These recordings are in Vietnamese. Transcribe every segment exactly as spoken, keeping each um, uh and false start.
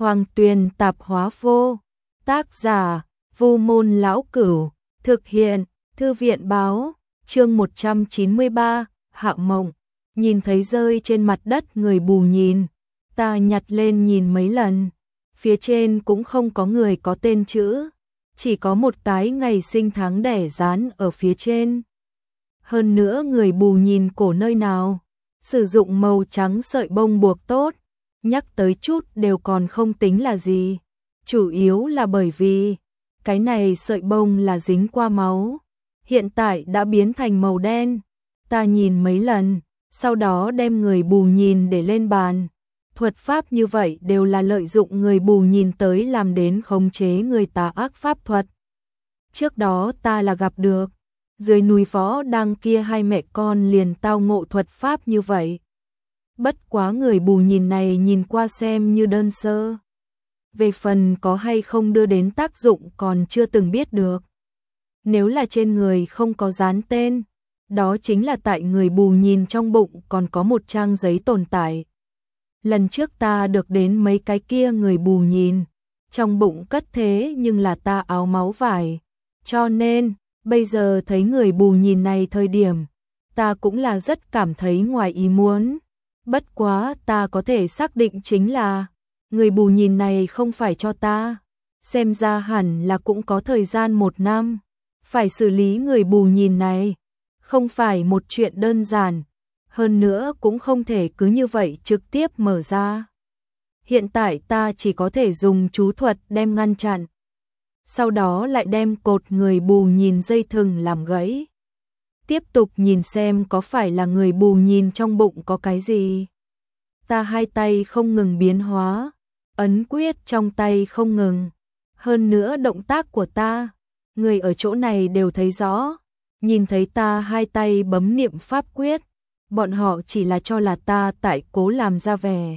Hoàng Tuyền tạp hóa vô. Tác giả, Vu Môn Lão Cửu. Thực hiện, Thư viện báo. Chương một trăm chín mươi ba, Hạo Mộng. Nhìn thấy rơi trên mặt đất người bù nhìn. Ta nhặt lên nhìn mấy lần. Phía trên cũng không có người có tên chữ. Chỉ có một cái ngày sinh tháng đẻ dán ở phía trên. Hơn nữa người bù nhìn cổ nơi nào. Sử dụng màu trắng sợi bông buộc tốt. Nhắc tới chút đều còn không tính là gì. Chủ yếu là bởi vì cái này sợi bông là dính qua máu. Hiện tại đã biến thành màu đen. Ta nhìn mấy lần, sau đó đem người bù nhìn để lên bàn. Thuật pháp như vậy đều là lợi dụng người bù nhìn tới làm đến khống chế người tà ác pháp thuật. Trước đó ta là gặp được, dưới núi Võ Đăng kia hai mẹ con liền tao ngộ thuật pháp như vậy. Bất quá người bù nhìn này nhìn qua xem như đơn sơ. Về phần có hay không đưa đến tác dụng còn chưa từng biết được. Nếu là trên người không có dán tên, đó chính là tại người bù nhìn trong bụng còn có một trang giấy tồn tại. Lần trước ta được đến mấy cái kia người bù nhìn, trong bụng cất thế nhưng là ta áo máu vải. Cho nên, bây giờ thấy người bù nhìn này thời điểm, ta cũng là rất cảm thấy ngoài ý muốn. Bất quá ta có thể xác định chính là, người bù nhìn này không phải cho ta. Xem ra hẳn là cũng có thời gian một năm. Phải xử lý người bù nhìn này. Không phải một chuyện đơn giản. Hơn nữa cũng không thể cứ như vậy trực tiếp mở ra. Hiện tại ta chỉ có thể dùng chú thuật đem ngăn chặn. Sau đó lại đem cột người bù nhìn dây thừng làm gãy. Tiếp tục nhìn xem có phải là người bù nhìn trong bụng có cái gì. Ta hai tay không ngừng biến hóa. Ấn quyết trong tay không ngừng. Hơn nữa động tác của ta, người ở chỗ này đều thấy rõ. Nhìn thấy ta hai tay bấm niệm pháp quyết, bọn họ chỉ là cho là ta tại cố làm ra vẻ.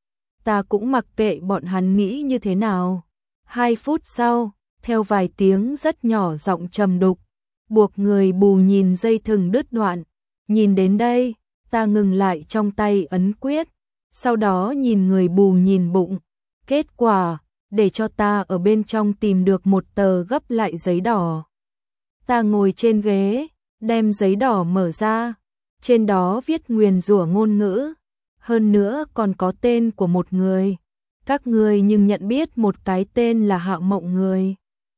Ta cũng mặc kệ bọn hắn nghĩ như thế nào. Hai phút sau, theo vài tiếng rất nhỏ giọng trầm đục, buộc người bù nhìn dây thừng đứt đoạn. Nhìn đến đây, ta ngừng lại trong tay ấn quyết, sau đó nhìn người bù nhìn bụng. Kết quả, để cho ta ở bên trong tìm được một tờ gấp lại giấy đỏ. Ta ngồi trên ghế, đem giấy đỏ mở ra, trên đó viết nguyền rủa ngôn ngữ, hơn nữa còn có tên của một người. Các người nhưng nhận biết một cái tên là Hạo Mộng người.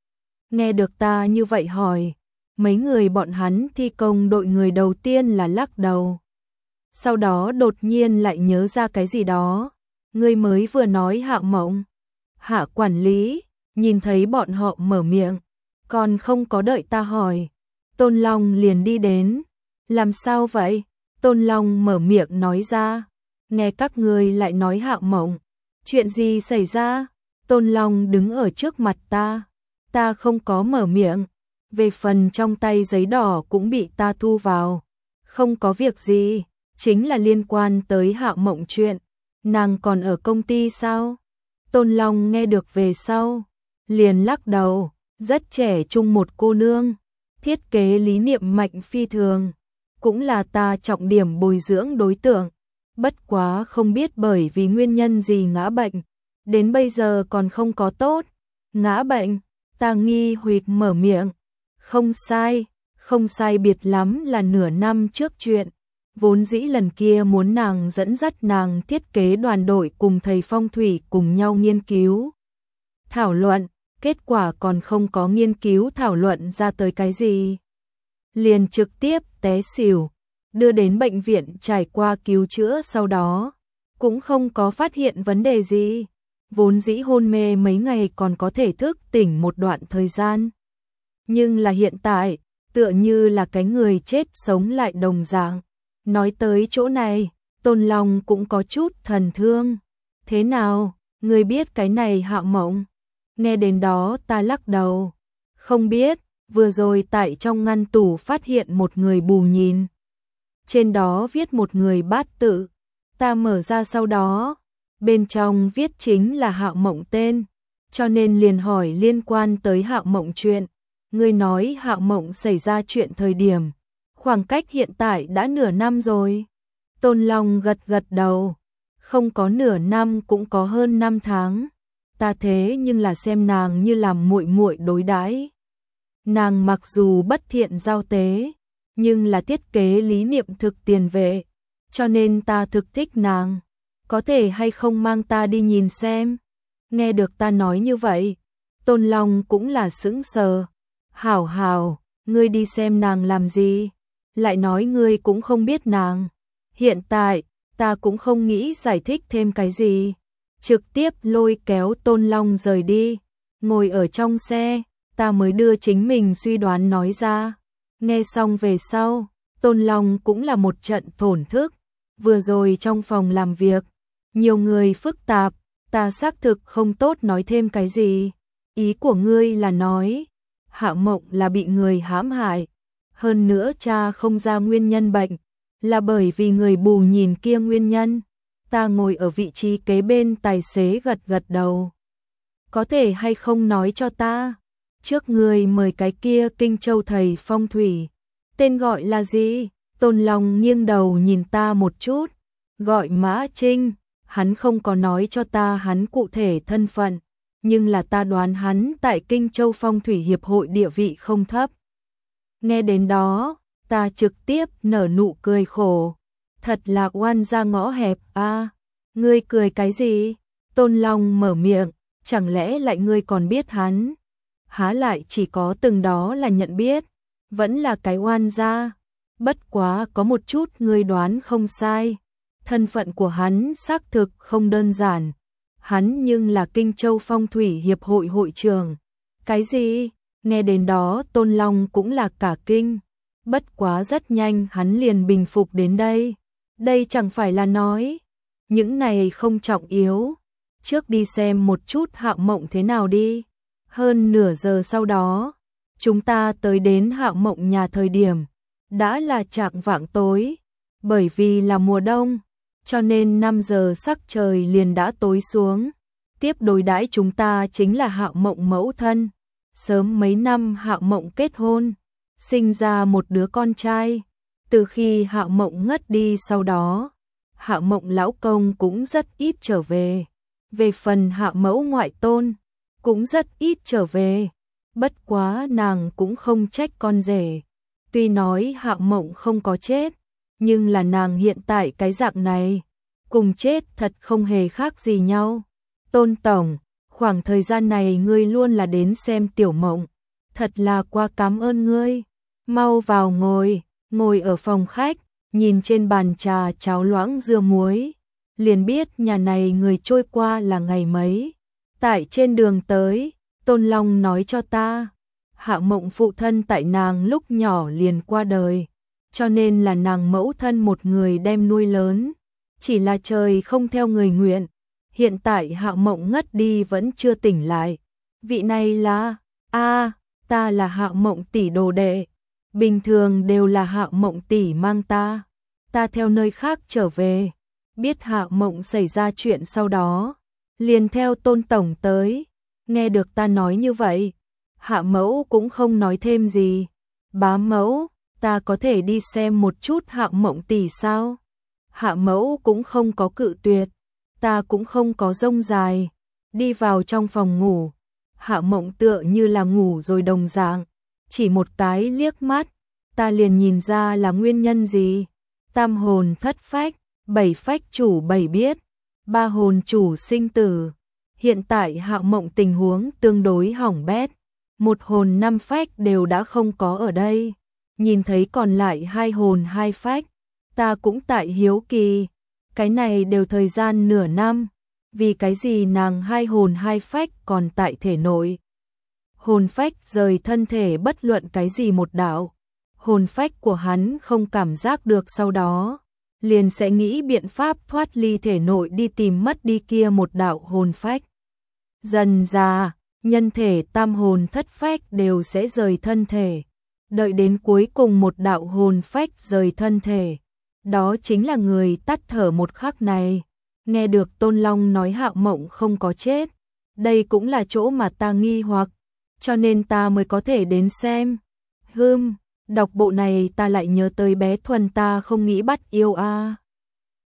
Nghe được ta như vậy hỏi, mấy người bọn hắn thi công đội người đầu tiên là lắc đầu. Sau đó đột nhiên lại nhớ ra cái gì đó. Người mới vừa nói Hạo Mộng. Hạ quản lý, nhìn thấy bọn họ mở miệng, còn không có đợi ta hỏi. Tôn Long liền đi đến. Làm sao vậy? Tôn Long mở miệng nói ra. Nghe các người lại nói Hạo Mộng. Chuyện gì xảy ra? Tôn Long đứng ở trước mặt ta. Ta không có mở miệng. Về phần trong tay giấy đỏ cũng bị ta thu vào. Không có việc gì, chính là liên quan tới Hạo Mộng chuyện. Nàng còn ở công ty sao? Tôn Long nghe được về sau, liền lắc đầu. Rất trẻ trung một cô nương, thiết kế lý niệm mạnh phi thường, cũng là ta trọng điểm bồi dưỡng đối tượng. Bất quá không biết bởi vì nguyên nhân gì ngã bệnh, đến bây giờ còn không có tốt. Ngã bệnh, ta nghi hoặc mở miệng. Không sai, không sai biệt lắm là nửa năm trước chuyện. Vốn dĩ lần kia muốn nàng dẫn dắt nàng thiết kế đoàn đội cùng thầy phong thủy cùng nhau nghiên cứu, thảo luận, kết quả còn không có nghiên cứu thảo luận ra tới cái gì. Liền trực tiếp té xỉu, đưa đến bệnh viện trải qua cứu chữa sau đó, cũng không có phát hiện vấn đề gì. Vốn dĩ hôn mê mấy ngày còn có thể thức tỉnh một đoạn thời gian. Nhưng là hiện tại, tựa như là cái người chết sống lại đồng dạng. Nói tới chỗ này, Tôn Long cũng có chút thần thương. Thế nào, người biết cái này Hạo Mộng? Nghe đến đó ta lắc đầu. Không biết, vừa rồi tại trong ngăn tủ phát hiện một người bù nhìn. Trên đó viết một người bát tự. Ta mở ra sau đó, bên trong viết chính là Hạo Mộng tên. Cho nên liền hỏi liên quan tới Hạo Mộng chuyện. Người nói Hạo Mộng xảy ra chuyện thời điểm. Khoảng cách hiện tại đã nửa năm rồi. Tôn Long gật gật đầu. Không có nửa năm cũng có hơn năm tháng. ta thế nhưng là xem nàng như làm muội muội đối đãi. Nàng mặc dù bất thiện giao tế, nhưng là thiết kế lý niệm thực tiền vệ, cho nên ta thực thích nàng, có thể hay không mang ta đi nhìn xem. Nghe được ta nói như vậy, Tôn Long cũng là sững sờ. Hảo hảo, ngươi đi xem nàng làm gì? Lại nói ngươi cũng không biết nàng. Hiện tại, ta cũng không nghĩ giải thích thêm cái gì. Trực tiếp lôi kéo Tôn Long rời đi. Ngồi ở trong xe, ta mới đưa chính mình suy đoán nói ra. Nghe xong về sau, Tôn Long cũng là một trận thổn thức. Vừa rồi trong phòng làm việc, nhiều người phức tạp, ta xác thực không tốt nói thêm cái gì. Ý của ngươi là nói, Hạo Mộng là bị người hãm hại. Hơn nữa cha không ra nguyên nhân bệnh, là bởi vì người bù nhìn kia nguyên nhân. Ta ngồi ở vị trí kế bên tài xế gật gật đầu. Có thể hay không nói cho ta, trước người mời cái kia Kinh Châu thầy phong thủy, tên gọi là gì? Tôn Long nghiêng đầu nhìn ta một chút, gọi Mã Trinh, hắn không có nói cho ta hắn cụ thể thân phận, nhưng là ta đoán hắn tại Kinh Châu Phong Thủy Hiệp hội địa vị không thấp. Nghe đến đó, ta trực tiếp nở nụ cười khổ, thật là oan ra ngõ hẹp a. À, ngươi cười cái gì? Tôn Long mở miệng, chẳng lẽ lại ngươi còn biết hắn? Há lại chỉ có từng đó là nhận biết, vẫn là cái oan gia. Bất quá có một chút ngươi đoán không sai, thân phận của hắn xác thực không đơn giản. Hắn nhưng là Kinh Châu Phong Thủy Hiệp hội hội trưởng. Cái gì? Nghe đến đó Tôn Long cũng là cả kinh. Bất quá rất nhanh hắn liền bình phục đến đây. Đây chẳng phải là nói, những này không trọng yếu. Trước đi xem một chút Hạo Mộng thế nào đi. Hơn nửa giờ sau đó, chúng ta tới đến Hạo Mộng nhà thời điểm, đã là chạng vạng tối. Bởi vì là mùa đông, cho nên năm giờ sắc trời liền đã tối xuống. Tiếp đối đãi chúng ta chính là Hạo Mộng mẫu thân. Sớm mấy năm Hạo Mộng kết hôn, sinh ra một đứa con trai. Từ khi Hạo Mộng ngất đi sau đó, Hạo Mộng lão công cũng rất ít trở về. Về phần Hạo mẫu ngoại tôn, cũng rất ít trở về. Bất quá nàng cũng không trách con rể. Tuy nói Hạo Mộng không có chết, nhưng là nàng hiện tại cái dạng này, cùng chết thật không hề khác gì nhau. Tôn tổng, khoảng thời gian này ngươi luôn là đến xem Tiểu Mộng, thật là quá cảm ơn ngươi. Mau vào ngồi, ngồi ở phòng khách, nhìn trên bàn trà cháo loãng dưa muối, liền biết nhà này người trôi qua là ngày mấy. Tại trên đường tới, Tôn Long nói cho ta, Hạo Mộng phụ thân tại nàng lúc nhỏ liền qua đời, cho nên là nàng mẫu thân một người đem nuôi lớn. Chỉ là trời không theo người nguyện, hiện tại Hạo Mộng ngất đi vẫn chưa tỉnh lại. Vị này là, a, ta là Hạo Mộng tỷ đồ đệ, bình thường đều là Hạo Mộng tỷ mang ta, ta theo nơi khác trở về, biết Hạo Mộng xảy ra chuyện sau đó, liền theo Tôn tổng tới. Nghe được ta nói như vậy, Hạ mẫu cũng không nói thêm gì. Bá mẫu, ta có thể đi xem một chút Hạo Mộng tỷ sao? Hạ mẫu cũng không có cự tuyệt, ta cũng không có rông dài. Đi vào trong phòng ngủ, Hạo Mộng tựa như là ngủ rồi đồng dạng, chỉ một cái liếc mắt, ta liền nhìn ra là nguyên nhân gì. Tam hồn thất phách, bảy phách chủ bảy biết, ba hồn chủ sinh tử. Hiện tại Hạo Mộng tình huống tương đối hỏng bét, một hồn năm phách đều đã không có ở đây. Nhìn thấy còn lại hai hồn hai phách, ta cũng tại hiếu kỳ, cái này đều thời gian nửa năm, vì cái gì nàng hai hồn hai phách còn tại thể nội. Hồn phách rời thân thể bất luận cái gì một đạo, hồn phách của hắn không cảm giác được sau đó, liền sẽ nghĩ biện pháp thoát ly thể nội đi tìm mất đi kia một đạo hồn phách. Dần ra, nhân thể tam hồn thất phách đều sẽ rời thân thể, đợi đến cuối cùng một đạo hồn phách rời thân thể, đó chính là người tắt thở một khắc này. Nghe được Tôn Long nói Hạo Mộng không có chết, đây cũng là chỗ mà ta nghi hoặc, cho nên ta mới có thể đến xem. Hừm, đọc bộ này ta lại nhớ tới bé Thuần ta không nghĩ bắt yêu a. À.